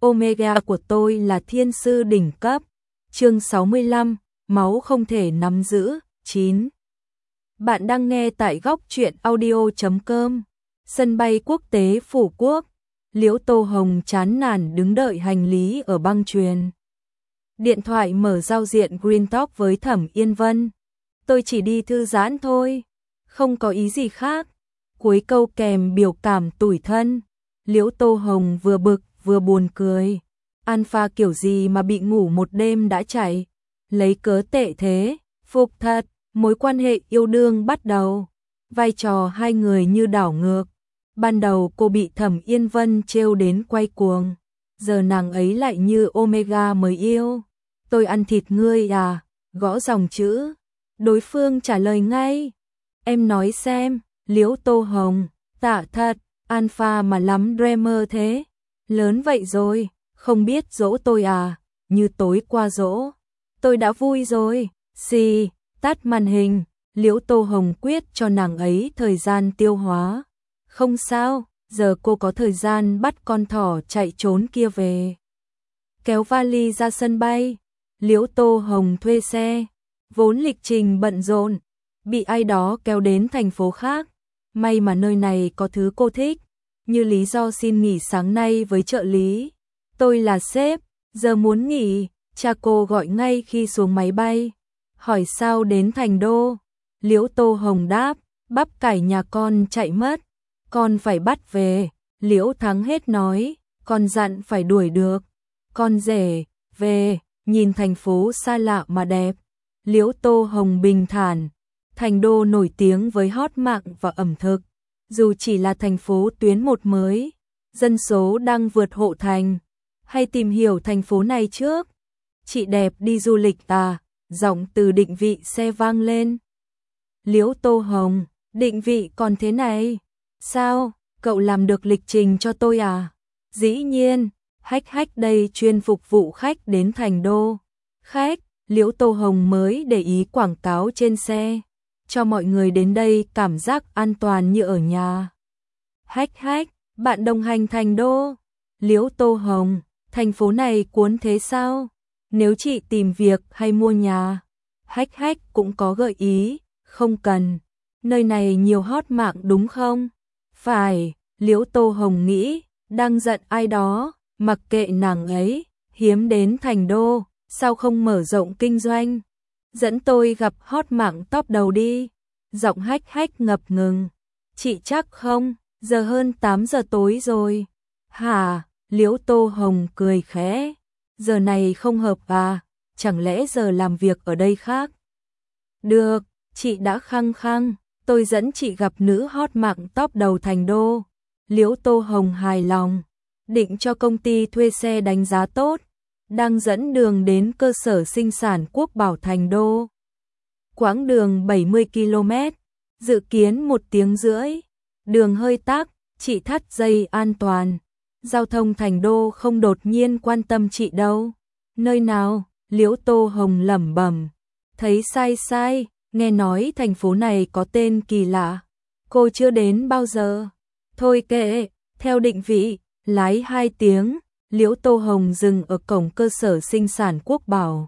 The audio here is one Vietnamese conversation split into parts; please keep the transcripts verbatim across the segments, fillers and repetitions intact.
Omega của tôi là thiên sư đỉnh cấp. Chương sáu mươi lăm, máu không thể nắm giữ. chín. Bạn đang nghe tại góc truyện audio chấm com. Sân bay quốc tế Phủ Quốc. Liễu Tô Hồng chán nản đứng đợi hành lý ở băng chuyền. Điện thoại mở giao diện Green Talk với Thẩm Yên Vân. Tôi chỉ đi thư giãn thôi, không có ý gì khác. Cuối câu kèm biểu cảm tủi thân. Liễu Tô Hồng vừa bực vừa buồn cười. Alpha kiểu gì mà bị ngủ một đêm đã chạy. Lấy cớ tệ thế, phục thật, mối quan hệ yêu đương bắt đầu. Vai trò hai người như đảo ngược. Ban đầu cô bị Thẩm Yên Vân trêu đến quay cuồng. Giờ nàng ấy lại như Omega mới yêu. Tôi ăn thịt ngươi à? Gõ dòng chữ. Đối phương trả lời ngay. Em nói xem, Liễu Tô Hồng, tạ thật, Alpha mà lắm dreamer thế. Lớn vậy rồi, không biết dỗ tôi à? Như tối qua dỗ. Tôi đã vui rồi. Xì, tắt màn hình. Liễu Tô Hồng quyết cho nàng ấy thời gian tiêu hóa. Không sao, giờ cô có thời gian bắt con thỏ chạy trốn kia về. Kéo vali ra sân bay. Liễu Tô Hồng thuê xe. Vốn lịch trình bận rộn, bị ai đó kéo đến thành phố khác. May mà nơi này có thứ cô thích, như lý do xin nghỉ sáng nay với trợ lý. Tôi là sếp, giờ muốn nghỉ. Cha cô gọi ngay khi xuống máy bay. Hỏi sao đến Thành Đô. Liễu Tô Hồng đáp, bắp cải nhà con chạy mất, con phải bắt về. Liễu Thắng hết nói, con dặn phải đuổi được. Con rể, về, nhìn thành phố xa lạ mà đẹp. Liễu Tô Hồng bình thản. Thành Đô nổi tiếng với hot mạng và ẩm thực. Dù chỉ là thành phố tuyến một mới, dân số đang vượt hộ thành. Hay tìm hiểu thành phố này trước. Chị đẹp đi du lịch à? Giọng từ định vị xe vang lên. Liễu Tô Hồng, định vị còn thế này. Sao, cậu làm được lịch trình cho tôi à? Dĩ nhiên, Hách Hách đây chuyên phục vụ khách đến Thành Đô. Khách, Liễu Tô Hồng mới để ý quảng cáo trên xe, cho mọi người đến đây cảm giác an toàn như ở nhà. Hách Hách, bạn đồng hành Thành Đô. Liễu Tô Hồng, thành phố này cuốn thế sao? Nếu chị tìm việc hay mua nhà. Hách Hách cũng có gợi ý, không cần. Nơi này nhiều hot mạng đúng không? Phải, Liễu Tô Hồng nghĩ, đang giận ai đó, mặc kệ nàng ấy, hiếm đến Thành Đô, sao không mở rộng kinh doanh? Dẫn tôi gặp hot mạng top đầu đi. Giọng Hách Hách ngập ngừng. Chị chắc không, giờ hơn tám giờ tối rồi. Hả? Liễu Tô Hồng cười khẽ. Giờ này không hợp à? Chẳng lẽ giờ làm việc ở đây khác? Được, chị đã khăng khăng, tôi dẫn chị gặp nữ hot mạng top đầu Thành Đô. Liễu Tô Hồng hài lòng, định cho công ty thuê xe đánh giá tốt, đang dẫn đường đến cơ sở sinh sản Quốc Bảo Thành Đô. Quãng đường bảy mươi ki lô mét, dự kiến một tiếng rưỡi. Đường hơi tắc, chị thắt dây an toàn. Giao thông Thành Đô không đột nhiên quan tâm chị đâu. Nơi nào? Liễu Tô Hồng lẩm bẩm. Thấy sai sai, nghe nói thành phố này có tên kỳ lạ. Cô chưa đến bao giờ. Thôi kệ, theo định vị, lái hai tiếng. Liễu Tô Hồng dừng ở cổng cơ sở sinh sản Quốc Bảo.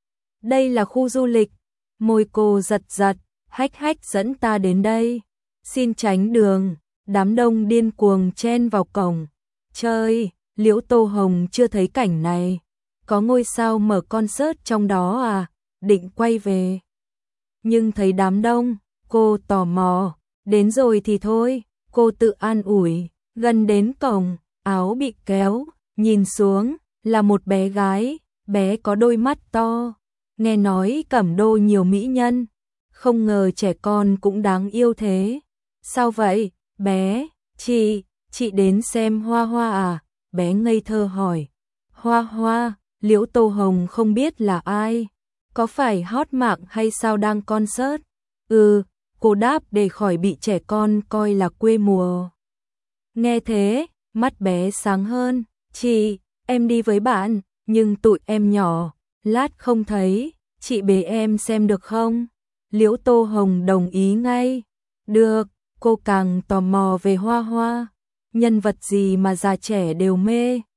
Đây là khu du lịch. Môi cô giật giật. Hách Hách dẫn ta đến đây. Xin tránh đường. Đám đông điên cuồng chen vào cổng. Chơi, Liễu Tô Hồng chưa thấy cảnh này. Có ngôi sao mở concert trong đó à? Định quay về. Nhưng thấy đám đông, cô tò mò. Đến rồi thì thôi, cô tự an ủi. Gần đến cổng, áo bị kéo. Nhìn xuống, là một bé gái. Bé có đôi mắt to. Nghe nói Cẩm Đô nhiều mỹ nhân. Không ngờ trẻ con cũng đáng yêu thế. Sao vậy, bé? Chị, chị đến xem Hoa Hoa à? Bé ngây thơ hỏi. Hoa Hoa, Liễu Tô Hồng không biết là ai. Có phải hot mạng hay sao đang concert? Ừ, cô đáp để khỏi bị trẻ con coi là quê mùa. Nghe thế, mắt bé sáng hơn. Chị, em đi với bạn, nhưng tụi em nhỏ, lát không thấy, chị bế em xem được không? Liễu Tô Hồng đồng ý ngay. Được, cô càng tò mò về Hoa Hoa. Nhân vật gì mà già trẻ đều mê.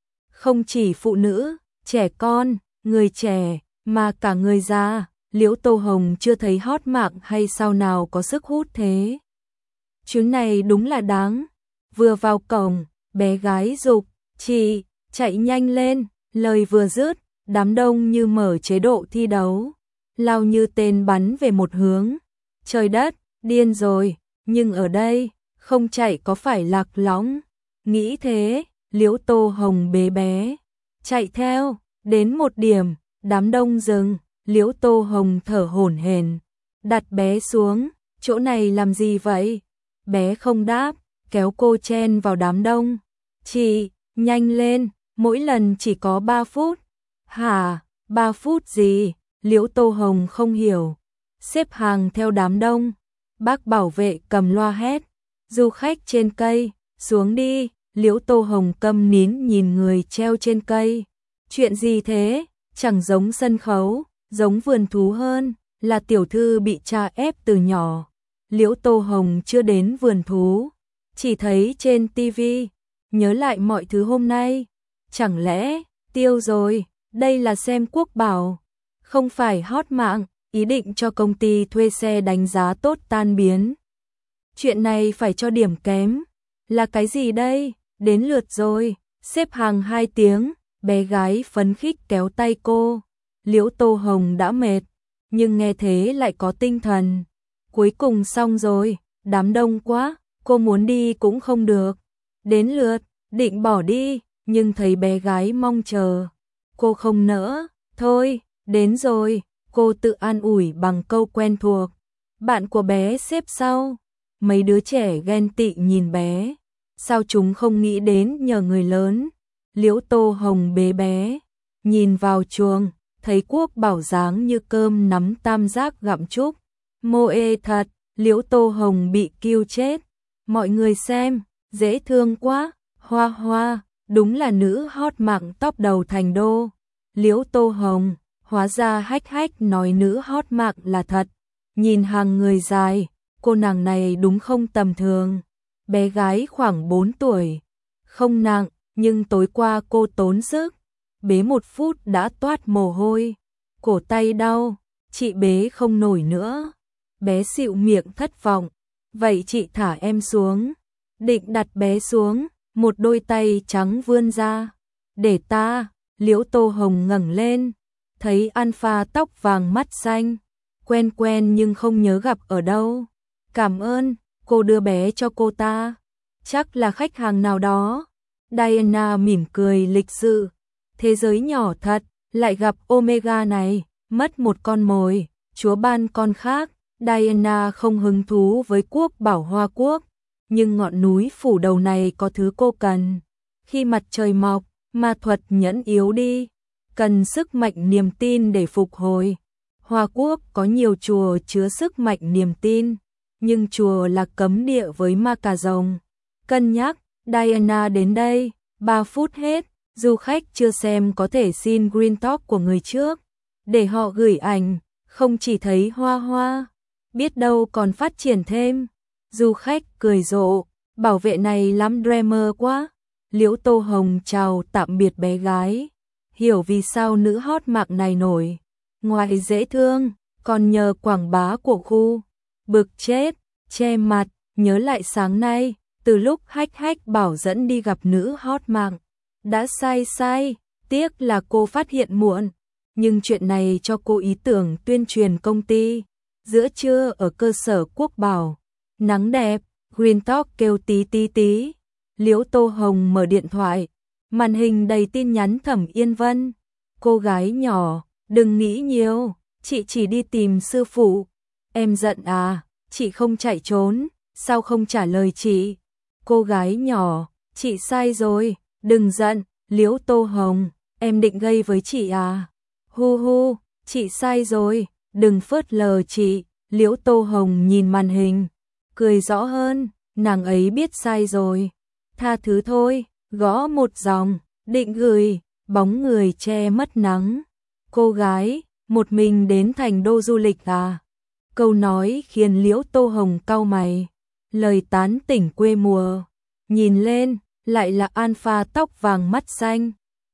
không chỉ phụ nữ, trẻ con, người trẻ, mà cả người già. Liễu Tô Hồng chưa thấy hot mạng hay sao nào có sức hút thế. Chuyến này đúng là đáng. Vừa vào cổng, bé gái giục, chị, chạy nhanh lên, lời vừa dứt, đám đông như mở chế độ thi đấu, lao như tên bắn về một hướng. Trời đất, điên rồi, nhưng ở đây, không chạy có phải lạc lõng. Nghĩ thế, Liễu Tô Hồng bế bé, chạy theo, đến một điểm, đám đông dừng, Liễu Tô Hồng thở hổn hển, đặt bé xuống, chỗ này làm gì vậy? Bé không đáp, kéo cô chen vào đám đông. Chị, nhanh lên, mỗi lần chỉ có ba phút. Hả, ba phút gì? Liễu Tô Hồng không hiểu. Xếp hàng theo đám đông. Bác bảo vệ cầm loa hét. Du khách trên cây, xuống đi. Liễu Tô Hồng câm nín nhìn người treo trên cây. Chuyện gì thế? Chẳng giống sân khấu, giống vườn thú hơn, là tiểu thư bị cha ép từ nhỏ. Liễu Tô Hồng chưa đến vườn thú, chỉ thấy trên tivi, nhớ lại mọi thứ hôm nay. Chẳng lẽ, tiêu rồi, đây là xem Quốc Bảo, không phải hot mạng, ý định cho công ty thuê xe đánh giá tốt tan biến. Chuyện này phải cho điểm kém, là cái gì đây? Đến lượt rồi, xếp hàng hai tiếng, bé gái phấn khích kéo tay cô. Liễu Tô Hồng đã mệt, nhưng nghe thế lại có tinh thần. Cuối cùng xong rồi, đám đông quá, cô muốn đi cũng không được. Đến lượt, định bỏ đi, nhưng thấy bé gái mong chờ. Cô không nỡ, thôi, đến rồi, cô tự an ủi bằng câu quen thuộc. Bạn của bé xếp sau, mấy đứa trẻ ghen tị nhìn bé. Sao chúng không nghĩ đến nhờ người lớn? Liễu Tô Hồng bế bé, nhìn vào chuồng, thấy Quốc Bảo dáng như cơm nắm tam giác gặm chúc. Mô ê thật, Liễu Tô Hồng bị kêu chết. Mọi người xem, dễ thương quá, Hoa Hoa, đúng là nữ hot mạng top đầu thành đô. Liễu Tô Hồng, hóa ra hách hách nói nữ hot mạng là thật. Nhìn hàng người dài, cô nàng này đúng không tầm thường. Bé gái khoảng bốn tuổi, không nặng, nhưng tối qua cô tốn sức, bế một phút đã toát mồ hôi, cổ tay đau, chị bế không nổi nữa. Bé xịu miệng thất vọng, vậy chị thả em xuống. Định đặt bé xuống, một đôi tay trắng vươn ra. Để ta, Liễu Tô Hồng ngẩng lên, thấy Alpha tóc vàng mắt xanh, quen quen nhưng không nhớ gặp ở đâu. Cảm ơn, cô đưa bé cho cô ta, chắc là khách hàng nào đó. Diana mỉm cười lịch sự, thế giới nhỏ thật, lại gặp Omega này, mất một con mồi, chúa ban con khác. Diana không hứng thú với Quốc Bảo Hoa Quốc, nhưng ngọn núi phủ đầu này có thứ cô cần. Khi mặt trời mọc, ma thuật nhẫn yếu đi, cần sức mạnh niềm tin để phục hồi. Hoa Quốc có nhiều chùa chứa sức mạnh niềm tin, nhưng chùa là cấm địa với ma cà rồng. Cân nhắc, Diana đến đây, ba phút hết, du khách chưa xem có thể xin Green Talk của người trước, để họ gửi ảnh, không chỉ thấy hoa hoa, biết đâu còn phát triển thêm. Du khách cười rộ, bảo vệ này lắm dreamer quá. Liễu Tô Hồng chào tạm biệt bé gái, hiểu vì sao nữ hot mạng này nổi. Ngoài dễ thương, còn nhờ quảng bá của khu. Bực chết, che mặt, nhớ lại sáng nay, từ lúc hách hách bảo dẫn đi gặp nữ hot mạng. Đã sai sai, tiếc là cô phát hiện muộn, nhưng chuyện này cho cô ý tưởng tuyên truyền công ty. Giữa trưa ở cơ sở Quốc Bảo, nắng đẹp, Green Talk kêu tí tí tí. Liễu Tô Hồng mở điện thoại, màn hình đầy tin nhắn Thẩm Yên Vân. Cô gái nhỏ, đừng nghĩ nhiều, chị chỉ đi tìm sư phụ. Em giận à, chị không chạy trốn, sao không trả lời chị? Cô gái nhỏ, chị sai rồi, đừng giận. Liễu Tô Hồng, em định gây với chị à? Hu hu, chị sai rồi, đừng phớt lờ chị. Liễu Tô Hồng nhìn màn hình, cười rõ hơn, nàng ấy biết sai rồi. Tha thứ thôi, gõ một dòng, định gửi, bóng người che mất nắng. Cô gái, một mình đến thành đô du lịch à? Câu nói khiến Liễu Tô Hồng cau mày, lời tán tỉnh quê mùa. Nhìn lên, lại là Alpha tóc vàng mắt xanh,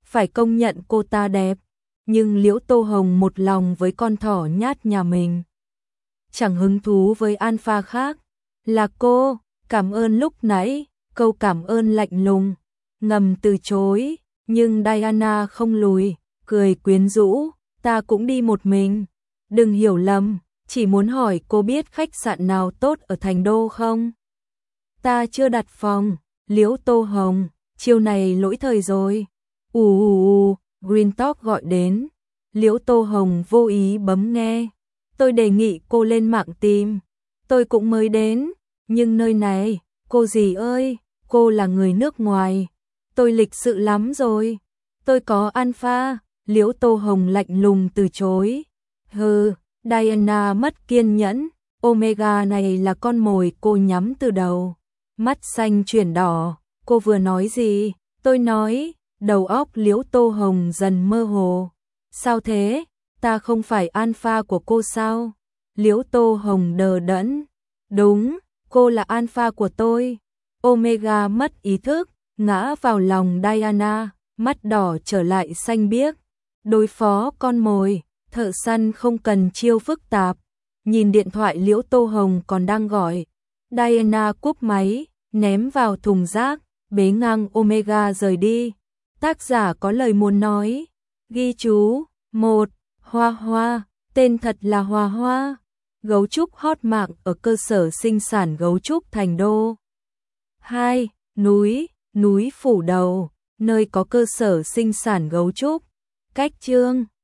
phải công nhận cô ta đẹp, nhưng Liễu Tô Hồng một lòng với con thỏ nhát nhà mình. Chẳng hứng thú với alpha khác. Là cô, cảm ơn lúc nãy, câu cảm ơn lạnh lùng, ngầm từ chối, nhưng Diana không lùi, cười quyến rũ, ta cũng đi một mình. Đừng hiểu lầm, chỉ muốn hỏi cô biết khách sạn nào tốt ở Thành Đô không? Ta chưa đặt phòng. Liễu Tô Hồng, chiều này lỗi thời rồi. Ù ù ù, Green Talk gọi đến. Liễu Tô Hồng vô ý bấm nghe. Tôi đề nghị cô lên mạng tìm. Tôi cũng mới đến, nhưng nơi này, cô gì ơi, cô là người nước ngoài. Tôi lịch sự lắm rồi. Tôi có alpha. Liễu Tô Hồng lạnh lùng từ chối. Hừ, Diana mất kiên nhẫn. Omega này là con mồi cô nhắm từ đầu. Mắt xanh chuyển đỏ. Cô vừa nói gì? Tôi nói. Đầu óc Liễu Tô Hồng dần mơ hồ. Sao thế? Ta không phải alpha của cô sao? Liễu Tô Hồng đờ đẫn. Đúng, cô là alpha của tôi. Omega mất ý thức, ngã vào lòng Diana, mắt đỏ trở lại xanh biếc. Đối phó con mồi, thợ săn không cần chiêu phức tạp. Nhìn điện thoại Liễu Tô Hồng còn đang gọi. Diana cúp máy, ném vào thùng rác, bế ngang Omega rời đi. Tác giả có lời muốn nói. Ghi chú. một. Hoa Hoa, tên thật là Hoa Hoa. Gấu trúc hot mạng ở cơ sở sinh sản gấu trúc Thành Đô. hai. Núi, núi Phủ Đầu, nơi có cơ sở sinh sản gấu trúc. Cách chương